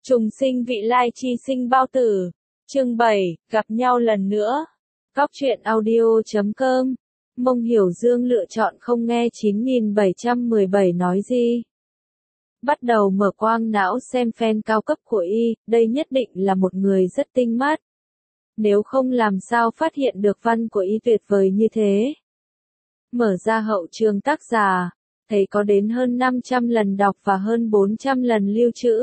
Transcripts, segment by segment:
Trùng sinh vị lai chi sinh bao tử. Chương 7, gặp nhau lần nữa. Góc truyện audio.com. Mông Hiểu Dương lựa chọn không nghe 9717 nói gì. Bắt đầu mở quang não xem fan cao cấp của y, đây nhất định là một người rất tinh mắt. Nếu không làm sao phát hiện được văn của y tuyệt vời như thế. Mở ra hậu trường tác giả, thấy có đến hơn 500 lần đọc và hơn 400 lần lưu trữ.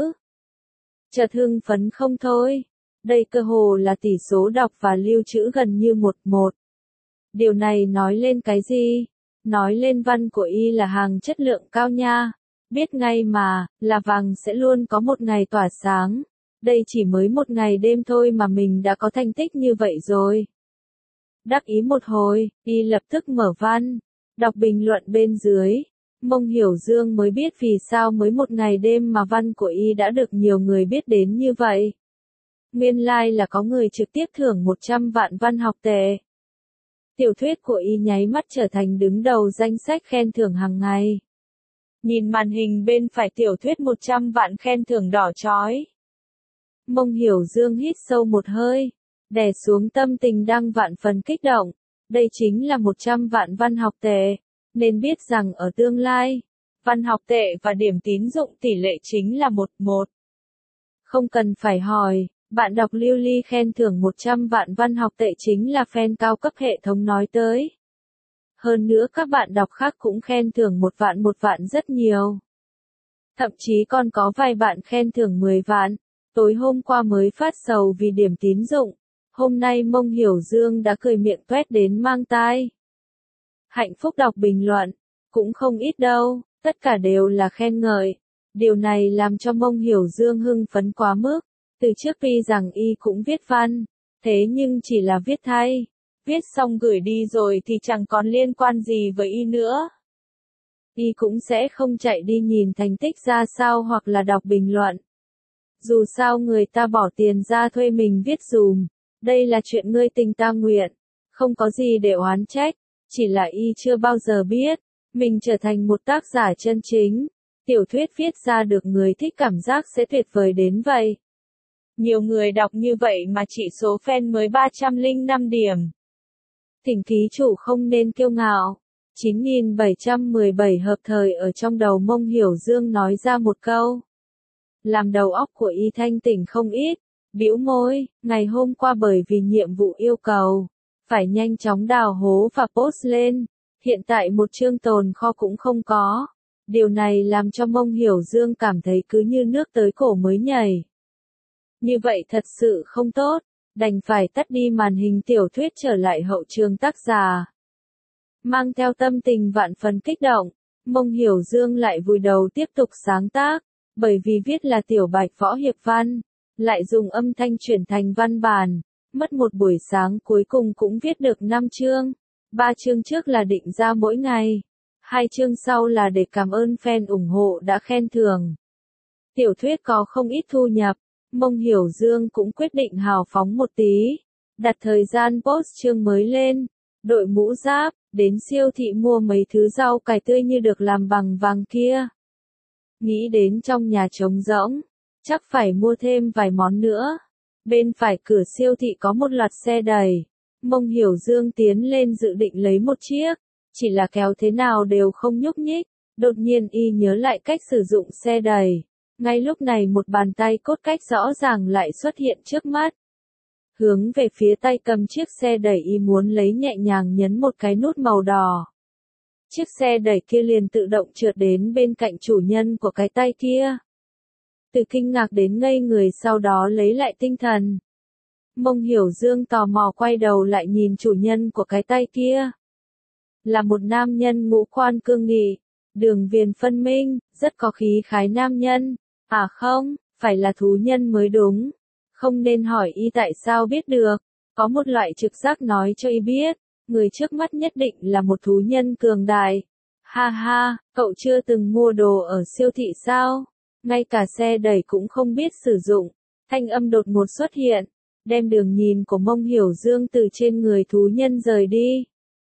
Chợt hưng phấn không thôi. Đây cơ hồ là tỷ số đọc và lưu trữ gần như 1:1. Điều này nói lên cái gì? Nói lên văn của y là hàng chất lượng cao nha. Biết ngay mà, là vàng sẽ luôn có một ngày tỏa sáng. Đây chỉ mới một ngày đêm thôi mà mình đã có thành tích như vậy rồi. Đắc ý một hồi, y lập tức mở văn, đọc bình luận bên dưới. Mông Hiểu Dương mới biết vì sao mới một ngày đêm mà văn của y đã được nhiều người biết đến như vậy. Nguyên lai là có người trực tiếp thưởng 100 vạn văn học tệ. Tiểu thuyết của y nháy mắt trở thành đứng đầu danh sách khen thưởng hàng ngày. Nhìn màn hình bên phải tiểu thuyết 100 vạn khen thưởng đỏ chói. Mông Hiểu Dương hít sâu một hơi, đè xuống tâm tình đang vạn phần kích động. Đây chính là 100 vạn văn học tệ. Nên biết rằng ở tương lai, văn học tệ và điểm tín dụng tỷ lệ chính là 1:1. Không cần phải hỏi, bạn đọc lưu ly khen thưởng 100 vạn văn học tệ chính là fan cao cấp hệ thống nói tới. Hơn nữa các bạn đọc khác cũng khen thưởng 1 vạn rất nhiều. Thậm chí còn có vài bạn khen thưởng 10 vạn. Tối hôm qua mới phát sầu vì điểm tín dụng. Hôm nay Mông Hiểu Dương đã cười miệng toét đến mang tai. Hạnh phúc đọc bình luận, cũng không ít đâu, tất cả đều là khen ngợi. Điều này làm cho Mông Hiểu Dương hưng phấn quá mức. Từ trước tuy rằng y cũng viết văn, thế nhưng chỉ là viết thay. Viết xong gửi đi rồi thì chẳng còn liên quan gì với y nữa. Y cũng sẽ không chạy đi nhìn thành tích ra sao hoặc là đọc bình luận. Dù sao người ta bỏ tiền ra thuê mình viết dùm, đây là chuyện ngươi tình ta nguyện, không có gì để oán trách. Chỉ là y chưa bao giờ biết, mình trở thành một tác giả chân chính. Tiểu thuyết viết ra được người thích cảm giác sẽ tuyệt vời đến vậy. Nhiều người đọc như vậy mà chỉ số fan mới 305 điểm. Thỉnh ký chủ không nên kiêu ngạo. 9717 hợp thời ở trong đầu Mông Hiểu Dương nói ra một câu. Làm đầu óc của y thanh tỉnh không ít. Bĩu môi, ngày hôm qua bởi vì nhiệm vụ yêu cầu. Phải nhanh chóng đào hố và post lên. Hiện tại một chương tồn kho cũng không có. Điều này làm cho Mông Hiểu Dương cảm thấy cứ như nước tới cổ mới nhảy. Như vậy thật sự không tốt. Đành phải tắt đi màn hình tiểu thuyết trở lại hậu trường tác giả. Mang theo tâm tình vạn phần kích động, Mông Hiểu Dương lại vùi đầu tiếp tục sáng tác. Bởi vì viết là tiểu bạch võ hiệp văn. Lại dùng âm thanh chuyển thành văn bản. Mất một buổi sáng cuối cùng cũng viết được 5 chương. 3 chương trước là định ra mỗi ngày. 2 chương sau là để cảm ơn fan ủng hộ đã khen thưởng. Tiểu thuyết có không ít thu nhập. Mông Hiểu Dương cũng quyết định hào phóng một tí. Đặt thời gian post chương mới lên. Đội mũ giáp, đến siêu thị mua mấy thứ rau cải tươi như được làm bằng vàng kia. Nghĩ đến trong nhà trống rỗng. Chắc phải mua thêm vài món nữa. Bên phải cửa siêu thị có một loạt xe đầy. Mông Hiểu Dương tiến lên dự định lấy một chiếc. Chỉ là kéo thế nào đều không nhúc nhích. Đột nhiên y nhớ lại cách sử dụng xe đầy. Ngay lúc này một bàn tay cốt cách rõ ràng lại xuất hiện trước mắt. Hướng về phía tay cầm chiếc xe đẩy y muốn lấy nhẹ nhàng nhấn một cái nút màu đỏ. Chiếc xe đẩy kia liền tự động trượt đến bên cạnh chủ nhân của cái tay kia. Từ kinh ngạc đến ngây người sau đó lấy lại tinh thần. Mông Hiểu Dương tò mò quay đầu lại nhìn chủ nhân của cái tay kia. Là một nam nhân ngũ quan cương nghị, đường viền phân minh, rất có khí khái nam nhân. À không, phải là thú nhân mới đúng. Không nên hỏi y tại sao biết được. Có một loại trực giác nói cho y biết, người trước mắt nhất định là một thú nhân cường đại. Ha ha, cậu chưa từng mua đồ ở siêu thị sao? Ngay cả xe đẩy cũng không biết sử dụng. Thanh âm đột ngột xuất hiện, đem đường nhìn của Mông Hiểu Dương từ trên người thú nhân rời đi.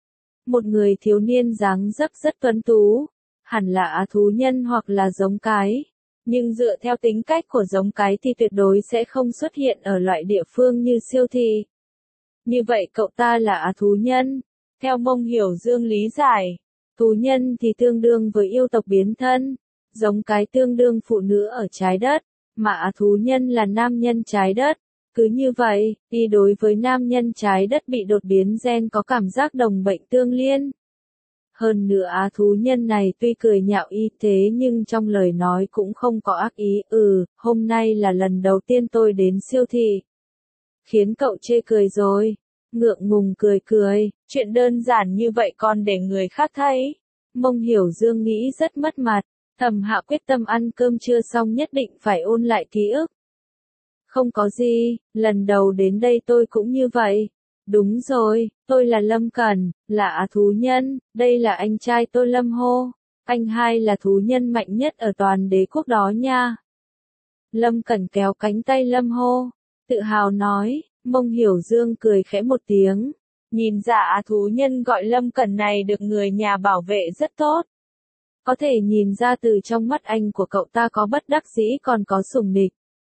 Một người thiếu niên dáng dấp rất tuấn tú, hẳn là thú nhân hoặc là giống cái. Nhưng dựa theo tính cách của giống cái thì tuyệt đối sẽ không xuất hiện ở loại địa phương như siêu thị. Như vậy cậu ta là thú nhân. Theo Mông Hiểu Dương lý giải, thú nhân thì tương đương với yêu tộc biến thân, giống cái tương đương phụ nữ ở trái đất, mà thú nhân là nam nhân trái đất. Cứ như vậy, y đối với nam nhân trái đất bị đột biến gen có cảm giác đồng bệnh tương liên. Hơn nữa thú nhân này tuy cười nhạo y thế nhưng trong lời nói cũng không có ác ý. Hôm nay là lần đầu tiên tôi đến siêu thị. Khiến cậu chê cười rồi. Ngượng ngùng cười, chuyện đơn giản như vậy còn để người khác thấy. Mông Hiểu Dương nghĩ rất mất mặt, thầm hạ quyết tâm ăn cơm trưa xong nhất định phải ôn lại ký ức. Không có gì, lần đầu đến đây tôi cũng như vậy. Đúng rồi, tôi là Lâm Cẩn, là thú nhân, đây là anh trai tôi Lâm Hô. Anh hai là thú nhân mạnh nhất ở toàn đế quốc đó nha. Lâm Cẩn kéo cánh tay Lâm Hô, tự hào nói. Mông Hiểu Dương cười khẽ một tiếng. Nhìn dạ thú nhân gọi Lâm Cẩn này được người nhà bảo vệ rất tốt. Có thể nhìn ra từ trong mắt anh của cậu ta có bất đắc dĩ còn có sủng nịch.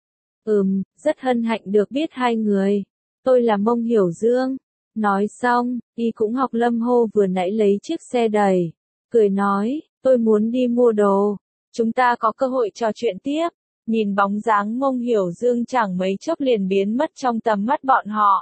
Rất hân hạnh được biết hai người. Tôi là Mông Hiểu Dương. Nói xong, y cũng học Lâm Hô vừa nãy lấy chiếc xe đẩy. Cười nói, tôi muốn đi mua đồ. Chúng ta có cơ hội trò chuyện tiếp. Nhìn bóng dáng Mông Hiểu Dương chẳng mấy chốc liền biến mất trong tầm mắt bọn họ.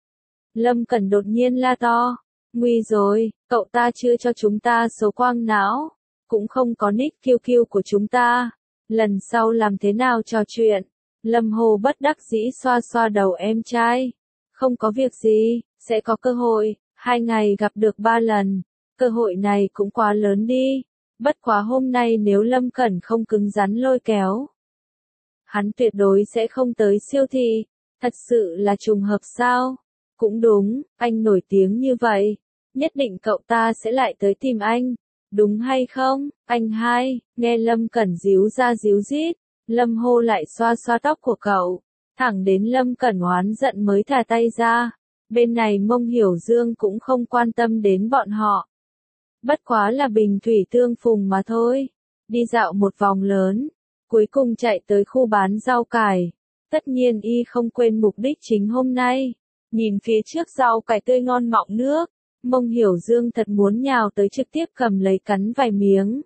Lâm Cẩn đột nhiên la to. Nguy rồi, cậu ta chưa cho chúng ta số quang não. Cũng không có nick QQ của chúng ta. Lần sau làm thế nào trò chuyện? Lâm Hồ bất đắc dĩ xoa xoa đầu em trai. Không có việc gì, sẽ có cơ hội. 2 ngày gặp được 3 lần. Cơ hội này cũng quá lớn đi. Bất quá hôm nay nếu Lâm Cẩn không cứng rắn lôi kéo, hắn tuyệt đối sẽ không tới siêu thị. Thật sự là trùng hợp sao? Cũng đúng, anh nổi tiếng như vậy. Nhất định cậu ta sẽ lại tới tìm anh. Đúng hay không, anh hai? Nghe Lâm Cẩn díu ra díu dít. Lâm Hô lại xoa xoa tóc của cậu. Thẳng đến Lâm Cẩn oán giận mới thả tay ra. Bên này Mông Hiểu Dương cũng không quan tâm đến bọn họ. Bất quá là bình thủy tương phùng mà thôi. Đi dạo một vòng lớn. Cuối cùng chạy tới khu bán rau cải. Tất nhiên y không quên mục đích chính hôm nay. Nhìn phía trước rau cải tươi ngon mọng nước. Mông Hiểu Dương thật muốn nhào tới trực tiếp cầm lấy cắn vài miếng.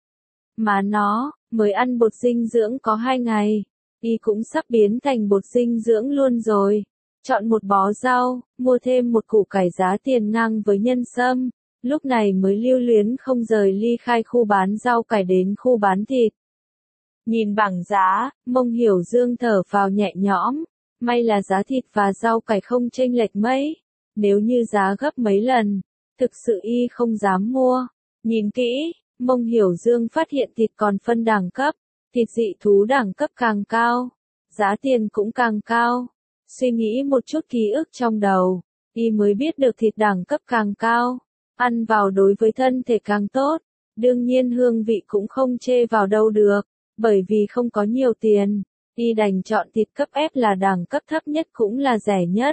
Mà nó, mới ăn bột dinh dưỡng có 2 ngày. Y cũng sắp biến thành bột dinh dưỡng luôn rồi. Chọn một bó rau, mua thêm một củ cải giá tiền ngang với nhân sâm. Lúc này mới lưu luyến không rời ly khai khu bán rau cải đến khu bán thịt. Nhìn bảng giá, Mông Hiểu Dương thở phào nhẹ nhõm. May là giá thịt và rau cải không chênh lệch mấy. Nếu như giá gấp mấy lần, thực sự y không dám mua. Nhìn kỹ, Mông Hiểu Dương phát hiện thịt còn phân đẳng cấp. Thịt dị thú đẳng cấp càng cao, giá tiền cũng càng cao. Suy nghĩ một chút ký ức trong đầu, y mới biết được thịt đẳng cấp càng cao, ăn vào đối với thân thể càng tốt. Đương nhiên hương vị cũng không chê vào đâu được, bởi vì không có nhiều tiền, y đành chọn thịt cấp F là đẳng cấp thấp nhất cũng là rẻ nhất.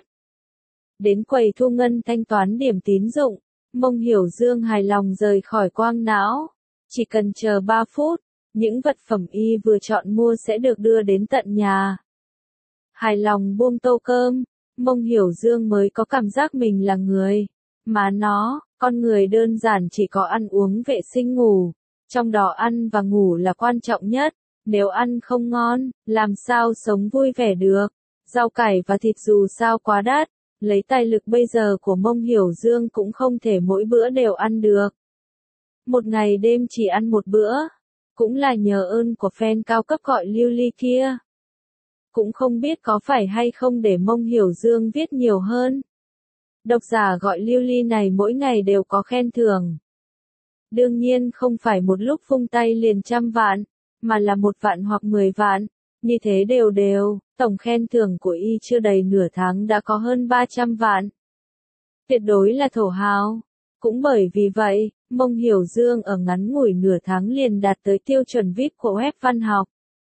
Đến quầy thu ngân thanh toán điểm tín dụng, Mông Hiểu Dương hài lòng rời khỏi quang não. Chỉ cần chờ 3 phút, những vật phẩm y vừa chọn mua sẽ được đưa đến tận nhà. Hài lòng buông tô cơm, Mông Hiểu Dương mới có cảm giác mình là người. Mà nó, con người đơn giản chỉ có ăn uống vệ sinh ngủ. Trong đó ăn và ngủ là quan trọng nhất. Nếu ăn không ngon, làm sao sống vui vẻ được. Rau cải và thịt dù sao quá đắt. Lấy tài lực bây giờ của Mông Hiểu Dương cũng không thể mỗi bữa đều ăn được. Một ngày đêm chỉ ăn một bữa. Cũng là nhờ ơn của fan cao cấp gọi Lily kia. Cũng không biết có phải hay không để Mông Hiểu Dương viết nhiều hơn. Độc giả gọi Lily này mỗi ngày đều có khen thưởng. Đương nhiên không phải một lúc vung tay liền 100 vạn, mà là 1 vạn hoặc 10 vạn. Như thế đều, tổng khen thưởng của y chưa đầy nửa tháng đã có hơn 300 vạn. Tuyệt đối là thổ hào. Cũng bởi vì vậy, Mông Hiểu Dương ở ngắn ngủi nửa tháng liền đạt tới tiêu chuẩn VIP của web văn học.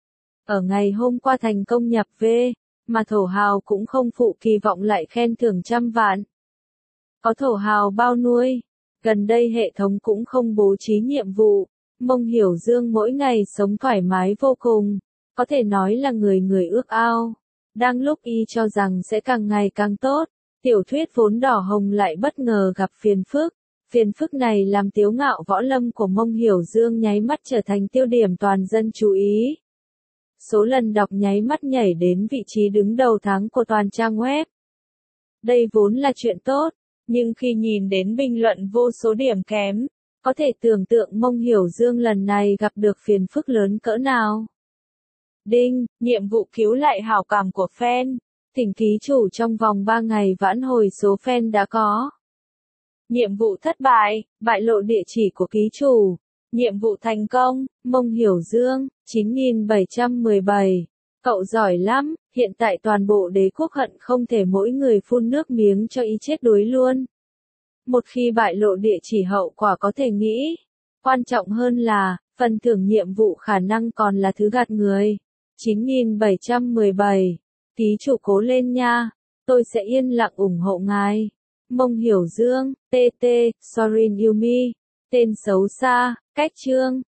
Ở ngày hôm qua thành công nhập về, mà thổ hào cũng không phụ kỳ vọng lại khen thưởng 100 vạn. Có thổ hào bao nuôi, gần đây hệ thống cũng không bố trí nhiệm vụ, Mông Hiểu Dương mỗi ngày sống thoải mái vô cùng, có thể nói là người người ước ao. Đang lúc y cho rằng sẽ càng ngày càng tốt, tiểu thuyết vốn đỏ hồng lại bất ngờ gặp phiền phức. Phiền phức này làm kiêu ngạo võ lâm của Mông Hiểu Dương nháy mắt trở thành tiêu điểm toàn dân chú ý. Số lần đọc nháy mắt nhảy đến vị trí đứng đầu tháng của toàn trang web. Đây vốn là chuyện tốt, nhưng khi nhìn đến bình luận vô số điểm kém, có thể tưởng tượng Mông Hiểu Dương lần này gặp được phiền phức lớn cỡ nào. Đinh, nhiệm vụ cứu lại hảo cảm của fan. Thỉnh ký chủ trong vòng 3 ngày vãn hồi số fan đã có. Nhiệm vụ thất bại, bại lộ địa chỉ của ký chủ. Nhiệm vụ thành công, Mông Hiểu Dương, 9717. Cậu giỏi lắm, hiện tại toàn bộ đế quốc hận không thể mỗi người phun nước miếng cho ý chết đuối luôn. Một khi bại lộ địa chỉ hậu quả có thể nghĩ. Quan trọng hơn là, phần thưởng nhiệm vụ khả năng còn là thứ gạt người. 9717. Ký chủ cố lên nha, tôi sẽ yên lặng ủng hộ ngài. Mông Hiểu Dương, TT, Sorin Yumi. Tên xấu xa, cách chương.